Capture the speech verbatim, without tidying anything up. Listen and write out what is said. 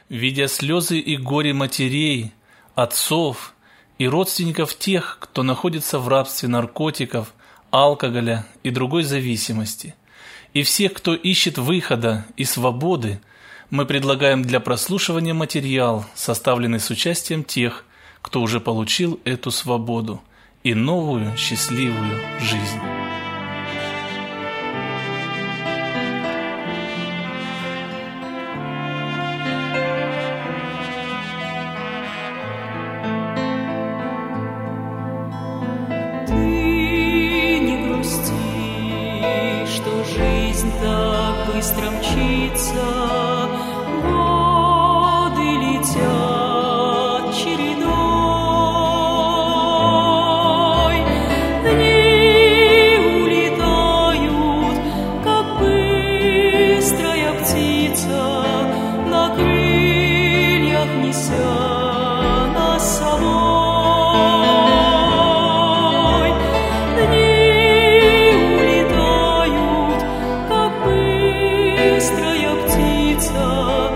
видя слезы и горе матерей, отцов и родственников тех, кто находится в рабстве наркотиков, алкоголя и другой зависимости, и всех, кто ищет выхода и свободы, мы предлагаем для прослушивания материал, составленный с участием тех, кто уже получил эту свободу и новую счастливую жизнь. Ты не грусти, что жизнь так быстро мчится, годы летят чередой, дни улетают, как быстрая птица, на крыльях неся нас с собой. Дни улетают, как быстрая птица,